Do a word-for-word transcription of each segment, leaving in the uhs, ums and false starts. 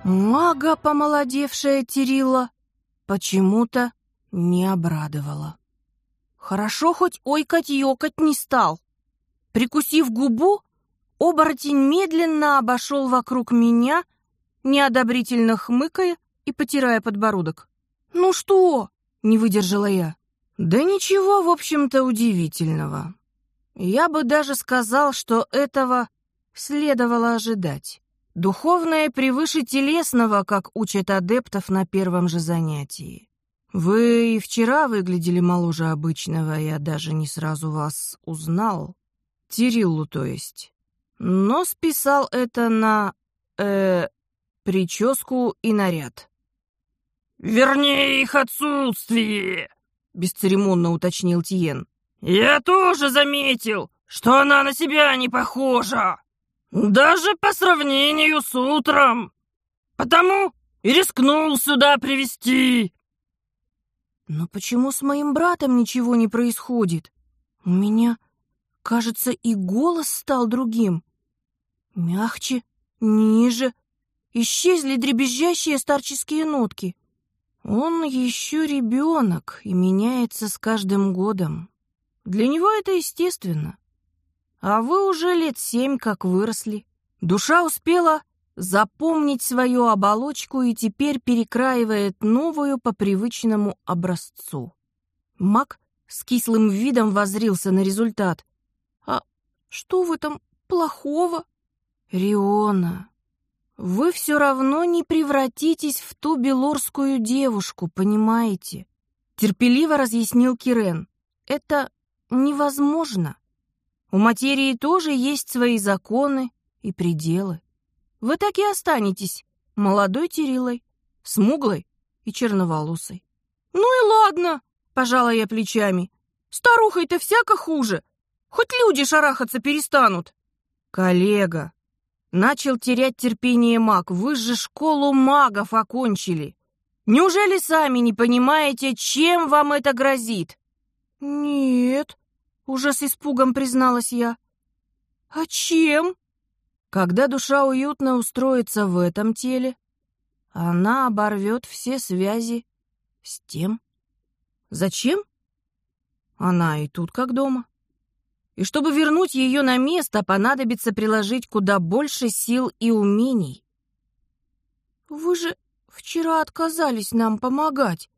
Мага, помолодевшая Тирилла, почему-то не обрадовала. Хорошо хоть ойкать-ёкать не стал. Прикусив губу, оборотень медленно обошел вокруг меня, неодобрительно хмыкая и потирая подбородок. «Ну что?» — не выдержала я. «Да ничего, в общем-то, удивительного. Я бы даже сказал, что этого следовало ожидать. Духовное превыше телесного, как учат адептов на первом же занятии. Вы и вчера выглядели моложе обычного, я даже не сразу вас узнал. Тириллу, то есть. Но списал это на... э... прическу и наряд». «Вернее, их отсутствие», — бесцеремонно уточнил Тиен. «Я тоже заметил, что она на себя не похожа. Даже по сравнению с утром. Потому и рискнул сюда привести». «Но почему с моим братом ничего не происходит? У меня, кажется, и голос стал другим. Мягче, ниже. Исчезли дребезжащие старческие нотки. Он еще ребенок и меняется с каждым годом. Для него это естественно. А вы уже лет семь как выросли. Душа успела запомнить свою оболочку и теперь перекраивает новую по привычному образцу». Маг с кислым видом воззрился на результат. «А что в этом плохого?» «Риона, вы все равно не превратитесь в ту белорскую девушку, понимаете?» Терпеливо разъяснил Кирен. «Это невозможно. У материи тоже есть свои законы и пределы. Вы так и останетесь молодой Тириллой, смуглой и черноволосой». «Ну и ладно», — пожала я плечами. «Старухой-то всяко хуже. Хоть люди шарахаться перестанут». «Коллега», — начал терять терпение маг, — «вы же школу магов окончили. Неужели сами не понимаете, чем вам это грозит?» «Нет», — уже с испугом призналась я. «А чем?» «Когда душа уютно устроится в этом теле, она оборвет все связи с тем. Зачем? Она и тут как дома. И чтобы вернуть ее на место, понадобится приложить куда больше сил и умений». «Вы же вчера отказались нам помогать»,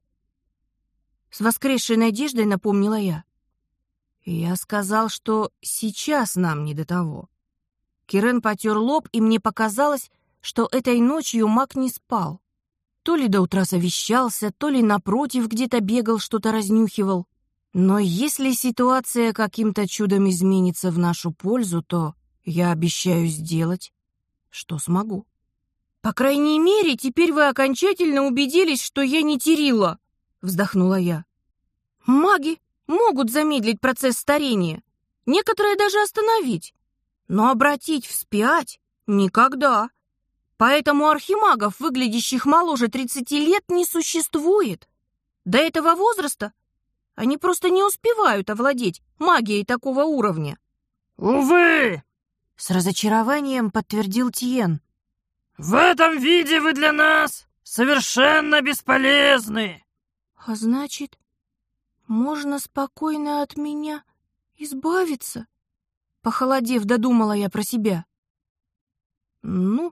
— с воскресшей надеждой напомнила я. «Я сказал, что сейчас нам не до того». Кирен потер лоб, и мне показалось, что этой ночью маг не спал. То ли до утра совещался, то ли напротив где-то бегал, что-то разнюхивал. Но если ситуация каким-то чудом изменится в нашу пользу, то я обещаю сделать, что смогу. «По крайней мере, теперь вы окончательно убедились, что я не Тирилла», — вздохнула я. «Маги могут замедлить процесс старения, некоторые даже остановить, но обратить вспять — никогда. Поэтому архимагов, выглядящих моложе тридцати лет, не существует. До этого возраста они просто не успевают овладеть магией такого уровня». «Увы!» — с разочарованием подтвердил Тиен. «В этом виде вы для нас совершенно бесполезны». «А значит, можно спокойно от меня избавиться?» Похолодев, додумала я про себя. «Ну,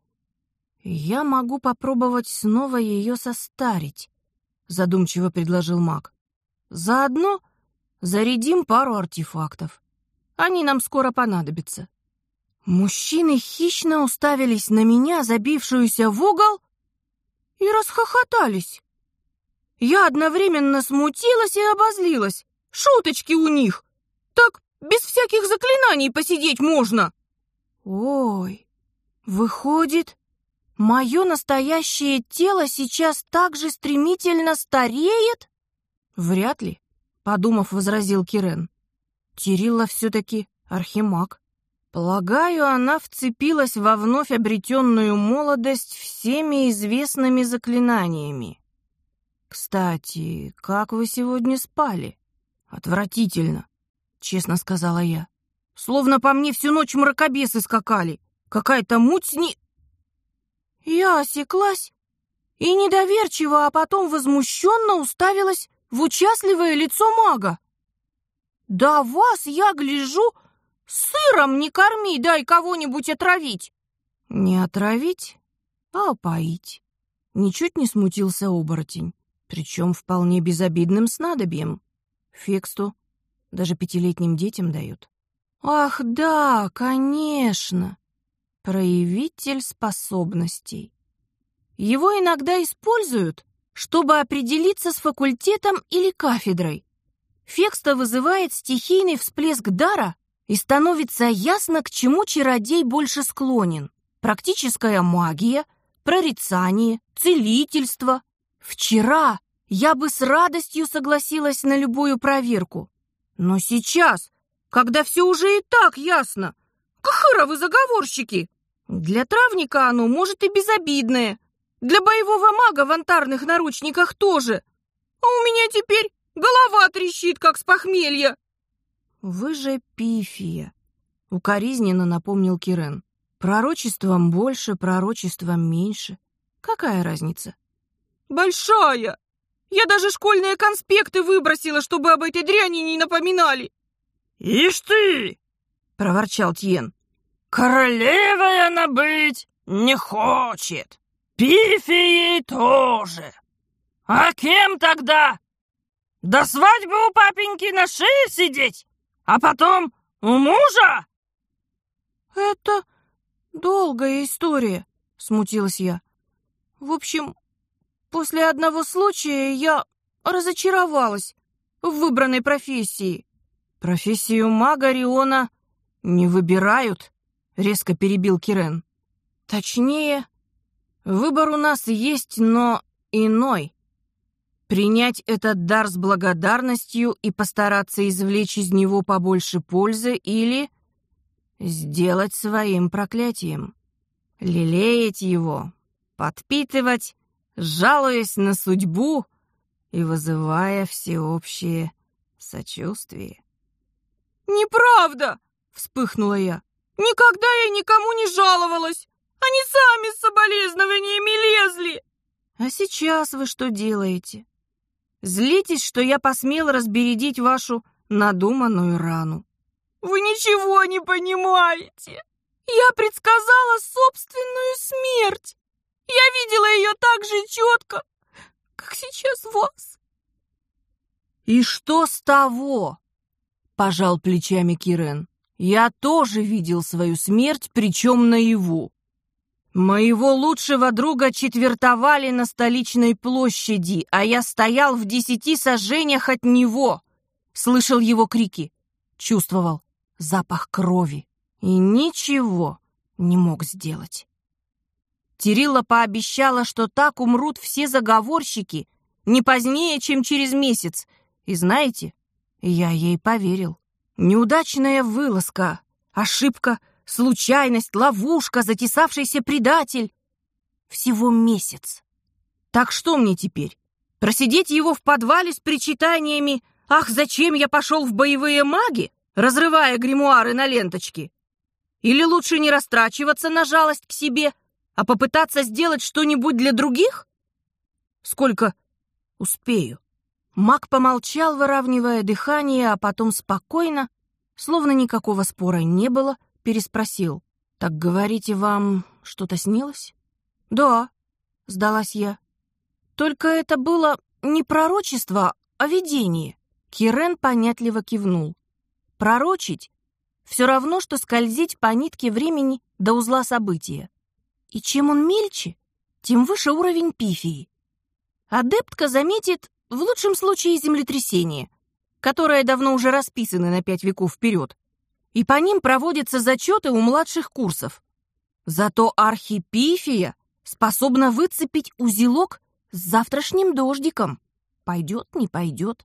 я могу попробовать снова ее состарить», — задумчиво предложил маг. «Заодно зарядим пару артефактов. Они нам скоро понадобятся». Мужчины хищно уставились на меня, забившуюся в угол, и расхохотались. Я одновременно смутилась и обозлилась. Шуточки у них. Так без всяких заклинаний посидеть можно. Ой, выходит, мое настоящее тело сейчас так же стремительно стареет? Вряд ли, подумав, возразил Кирен. Тирилла все-таки архимаг. Полагаю, она вцепилась во вновь обретенную молодость всеми известными заклинаниями. «Кстати, как вы сегодня спали?» «Отвратительно», — честно сказала я. «Словно по мне всю ночь мракобесы скакали. Какая-то муть не...» Я осеклась и недоверчиво, а потом возмущенно уставилась в участливое лицо мага. «Да вас, я гляжу, сыром не корми, дай кого-нибудь отравить!» «Не отравить, а опоить!» Ничуть не смутился оборотень, причем вполне безобидным снадобьем. Фексту даже пятилетним детям дают. «Ах, да, конечно! Проявитель способностей. Его иногда используют, чтобы определиться с факультетом или кафедрой. Фекста вызывает стихийный всплеск дара, и становится ясно, к чему чародей больше склонен. Практическая магия, прорицание, целительство. Вчера я бы с радостью согласилась на любую проверку. Но сейчас, когда все уже и так ясно, кхыра вы заговорщики! Для травника оно, может, и безобидное. Для боевого мага в антарных наручниках тоже. А у меня теперь голова трещит, как с похмелья. Вы же пифия, укоризненно напомнил Кирен. Пророчеством больше, пророчеством меньше. Какая разница? Большая! Я даже школьные конспекты выбросила, чтобы об этой дряни не напоминали. «Ишь ты!» — проворчал Тьен. «Королевой она быть не хочет. Пифией тоже. А кем тогда? До свадьбы у папеньки на шее сидеть, а потом у мужа?» «Это долгая история», — смутилась я. «В общем, после одного случая я разочаровалась в выбранной профессии». «Профессию мага Риона не выбирают», — резко перебил Кирен. «Точнее, выбор у нас есть, но иной. Принять этот дар с благодарностью и постараться извлечь из него побольше пользы или сделать своим проклятием. Лелеять его, подпитывать, жалуясь на судьбу и вызывая всеобщее сочувствие». «Неправда!» — вспыхнула я. «Никогда я никому не жаловалась! Они сами с соболезнованиями лезли!» «А сейчас вы что делаете? Злитесь, что я посмела разбередить вашу надуманную рану?» «Вы ничего не понимаете! Я предсказала собственную смерть! Я видела ее так же четко, как сейчас вас!» «И что с того?» — пожал плечами Кирен. «Я тоже видел свою смерть, причем наяву. Моего лучшего друга четвертовали на столичной площади, а я стоял в десяти сажениях от него. Слышал его крики, чувствовал запах крови и ничего не мог сделать. Тирилла пообещала, что так умрут все заговорщики не позднее, чем через месяц. И знаете, я ей поверил. Неудачная вылазка, ошибка, случайность, ловушка, затесавшийся предатель. Всего месяц. Так что мне теперь? Просидеть его в подвале с причитаниями «Ах, зачем я пошел в боевые маги?», разрывая гримуары на ленточке? Или лучше не растрачиваться на жалость к себе, а попытаться сделать что-нибудь для других? Сколько успею? Маг помолчал, выравнивая дыхание, а потом спокойно, словно никакого спора не было, переспросил. «Так, говорите, вам что-то снилось?» «Да», — сдалась я. «Только это было не пророчество, а видение». Кирен понятливо кивнул. «Пророчить — все равно, что скользить по нитке времени до узла события. И чем он мельче, тем выше уровень пифии. Адептка заметит в лучшем случае землетрясение, которое давно уже расписано на пять веков вперед, и по ним проводятся зачеты у младших курсов. Зато архипифия способна выцепить узелок с завтрашним дождиком. Пойдет, не пойдет.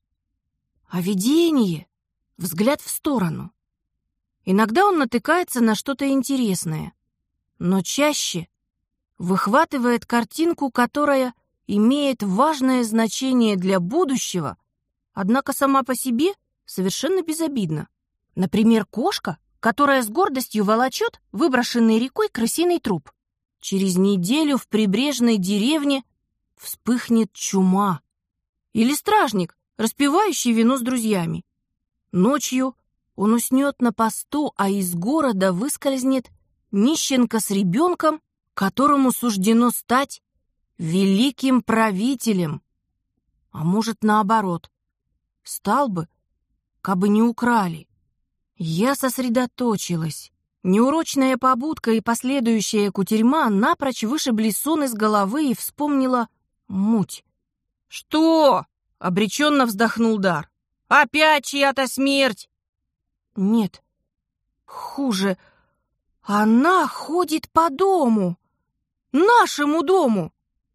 А видение — взгляд в сторону. Иногда он натыкается на что-то интересное, но чаще выхватывает картинку, которая имеет важное значение для будущего, однако сама по себе совершенно безобидна. Например, кошка, которая с гордостью волочет выброшенный рекой крысиный труп. через неделю в прибрежной деревне вспыхнет чума. Или стражник, распивающий вино с друзьями. Ночью он уснет на посту, а из города выскользнет нищенка с ребенком, которому суждено стать великим правителем. А может, наоборот, стал бы, кабы не украли. Я сосредоточилась. Неурочная побудка и последующая кутерьма напрочь вышибли сон из головы и вспомнила муть. «Что?» — обреченно вздохнул Дар. «Опять чья-то смерть?» «Нет, хуже. Она ходит по дому. Нашему дому».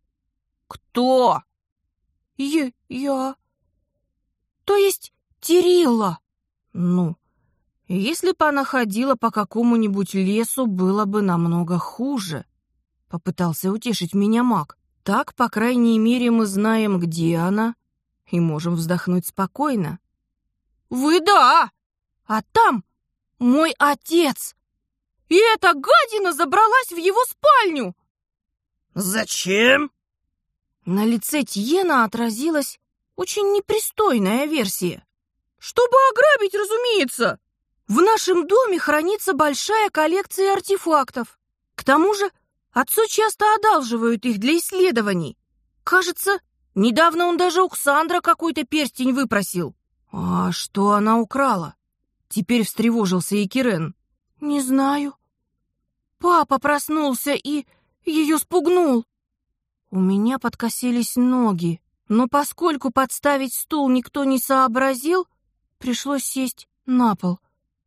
«Кто?» «Я... я... То есть Терилла». «Ну, если бы она ходила по какому-нибудь лесу, было бы намного хуже», — попытался утешить меня маг. «Так, по крайней мере, мы знаем, где она, и можем вздохнуть спокойно». «Вы да! А там мой отец! И эта гадина забралась в его спальню!» «Зачем?» На лице Тиена отразилась очень непристойная версия. «Чтобы ограбить, разумеется!» В нашем доме хранится большая коллекция артефактов. К тому же отцу часто одалживают их для исследований. Кажется, недавно он даже у Ксандра какой-то перстень выпросил. А что она украла? Теперь встревожился и Кирен. Не знаю. Папа проснулся и ее спугнул. У меня подкосились ноги, но поскольку подставить стул никто не сообразил, пришлось сесть на пол.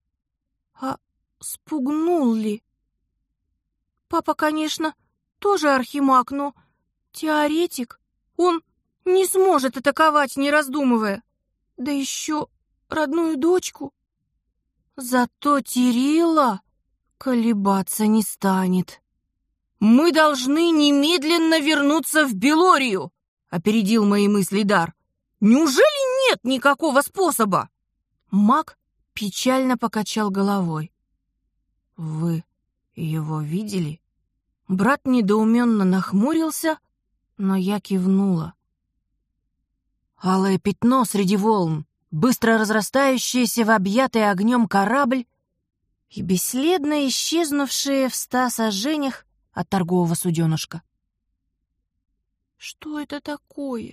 А спугнул ли? Папа, конечно, тоже архимаг, но теоретик. Он не сможет атаковать, не раздумывая. Да еще родную дочку. Зато Терилла колебаться не станет. «Мы должны немедленно вернуться в Белорию», — опередил мои мысли Дар. «Неужели нет никакого способа?» Маг печально покачал головой. «Вы его видели?» Брат недоуменно нахмурился, но я кивнула. Алое пятно среди волн, быстро разрастающееся в объятый огнем корабль и бесследно исчезнувшие в ста саженях от торгового суденышка. «Что это такое?»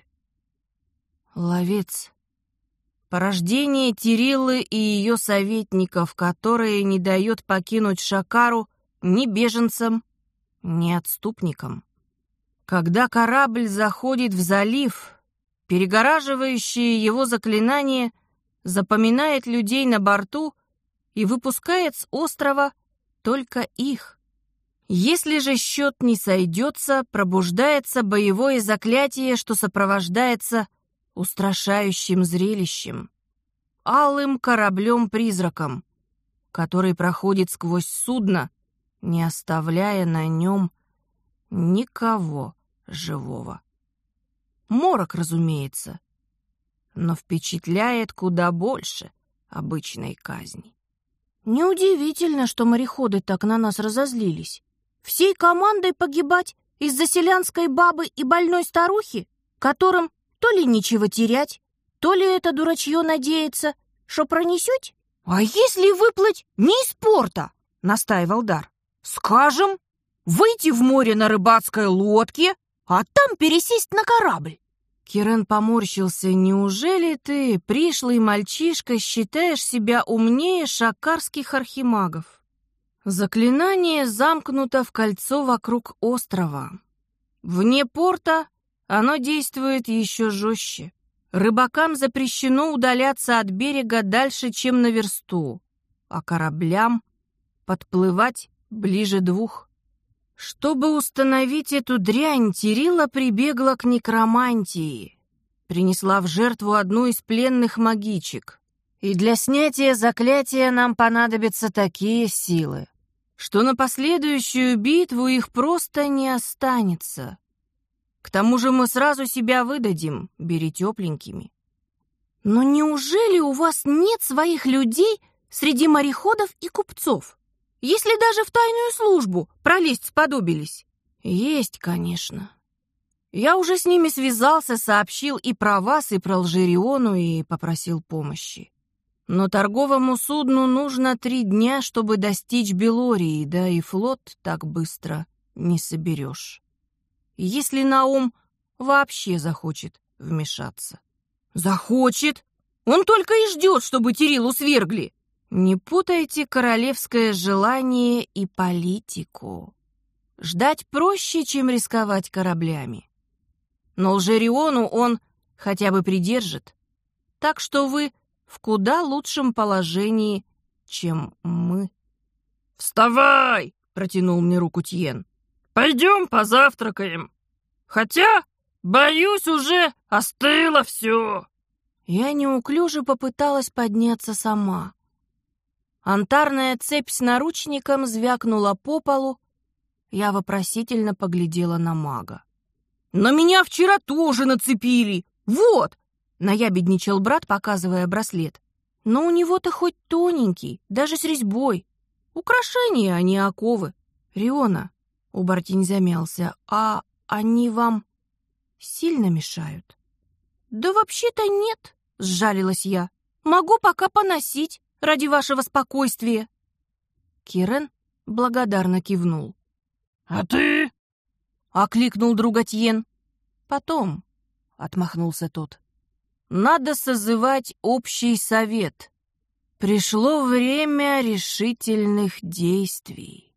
Ловец. Порождение Териллы и ее советников, которое не дает покинуть Шакару ни беженцам, ни отступникам. Когда корабль заходит в залив, перегораживающее его заклинание запоминает людей на борту и выпускает с острова только их. Если же счет не сойдется, пробуждается боевое заклятие, что сопровождается устрашающим зрелищем. Алым кораблем-призраком, который проходит сквозь судно, не оставляя на нем никого живого. Морок, разумеется, но впечатляет куда больше обычной казни. Неудивительно, что мореходы так на нас разозлились. Всей командой погибать из-за селянской бабы и больной старухи, которым то ли нечего терять, то ли это дурачье надеется, что пронесете? А если выплыть не из порта, настаивал Дар. Скажем, выйти в море на рыбацкой лодке, а там пересесть на корабль. Кирен поморщился. Неужели ты, пришлый мальчишка, считаешь себя умнее шакарских архимагов? Заклинание замкнуто в кольцо вокруг острова. Вне порта оно действует еще жестче. Рыбакам запрещено удаляться от берега дальше, чем на версту, а кораблям подплывать ближе двух. Чтобы установить эту дрянь, Терилла прибегла к некромантии, принесла в жертву одну из пленных магичек. И для снятия заклятия нам понадобятся такие силы, что на последующую битву их просто не останется. К тому же мы сразу себя выдадим, бери тепленькими. Но неужели у вас нет своих людей среди мореходов и купцов? Если даже в тайную службу пролезть сподобились, Есть, конечно. Я уже с ними связался, сообщил и про вас, и про Лжериону, и попросил помощи. Но торговому судну нужно три дня, чтобы достичь Белории, да и флот так быстро не соберешь. Если Наум вообще захочет вмешаться. Захочет? Он только и ждет, чтобы Тирилу свергли. Не путайте королевское желание и политику. Ждать проще, чем рисковать кораблями. Но Лжериону он хотя бы придержит. Так что вы в куда лучшем положении, чем мы. «Вставай!» — протянул мне руку Тьен. «Пойдем позавтракаем. Хотя, боюсь, уже остыло все». Я неуклюже попыталась подняться сама. Антарная цепь с наручником звякнула по полу. Я вопросительно поглядела на мага. «Но меня вчера тоже нацепили! Вот!» — наябедничал брат, показывая браслет. «Но у него-то хоть тоненький, даже с резьбой. Украшения, а не оковы. Риона», — Убартень замялся, — «а они вам сильно мешают?» «Да вообще-то нет», — сжалилась я. «Могу пока поносить ради вашего спокойствия». Кирен благодарно кивнул. «А ты?» — окликнул друга Тьен. «Потом», — отмахнулся тот. «Надо созывать общий совет. Пришло время решительных действий».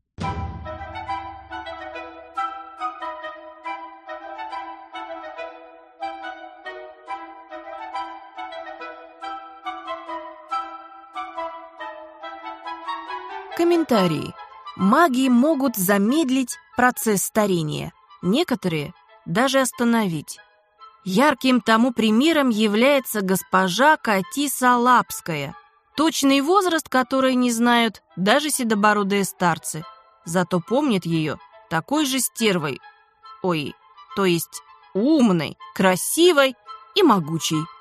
Комментарии. Маги могут замедлить процесс старения, некоторые даже остановить. Ярким тому примером является госпожа Катиса Лапская, точный возраст которой не знают даже седобородые старцы, зато помнят ее такой же стервой, ой, то есть умной, красивой и могучей.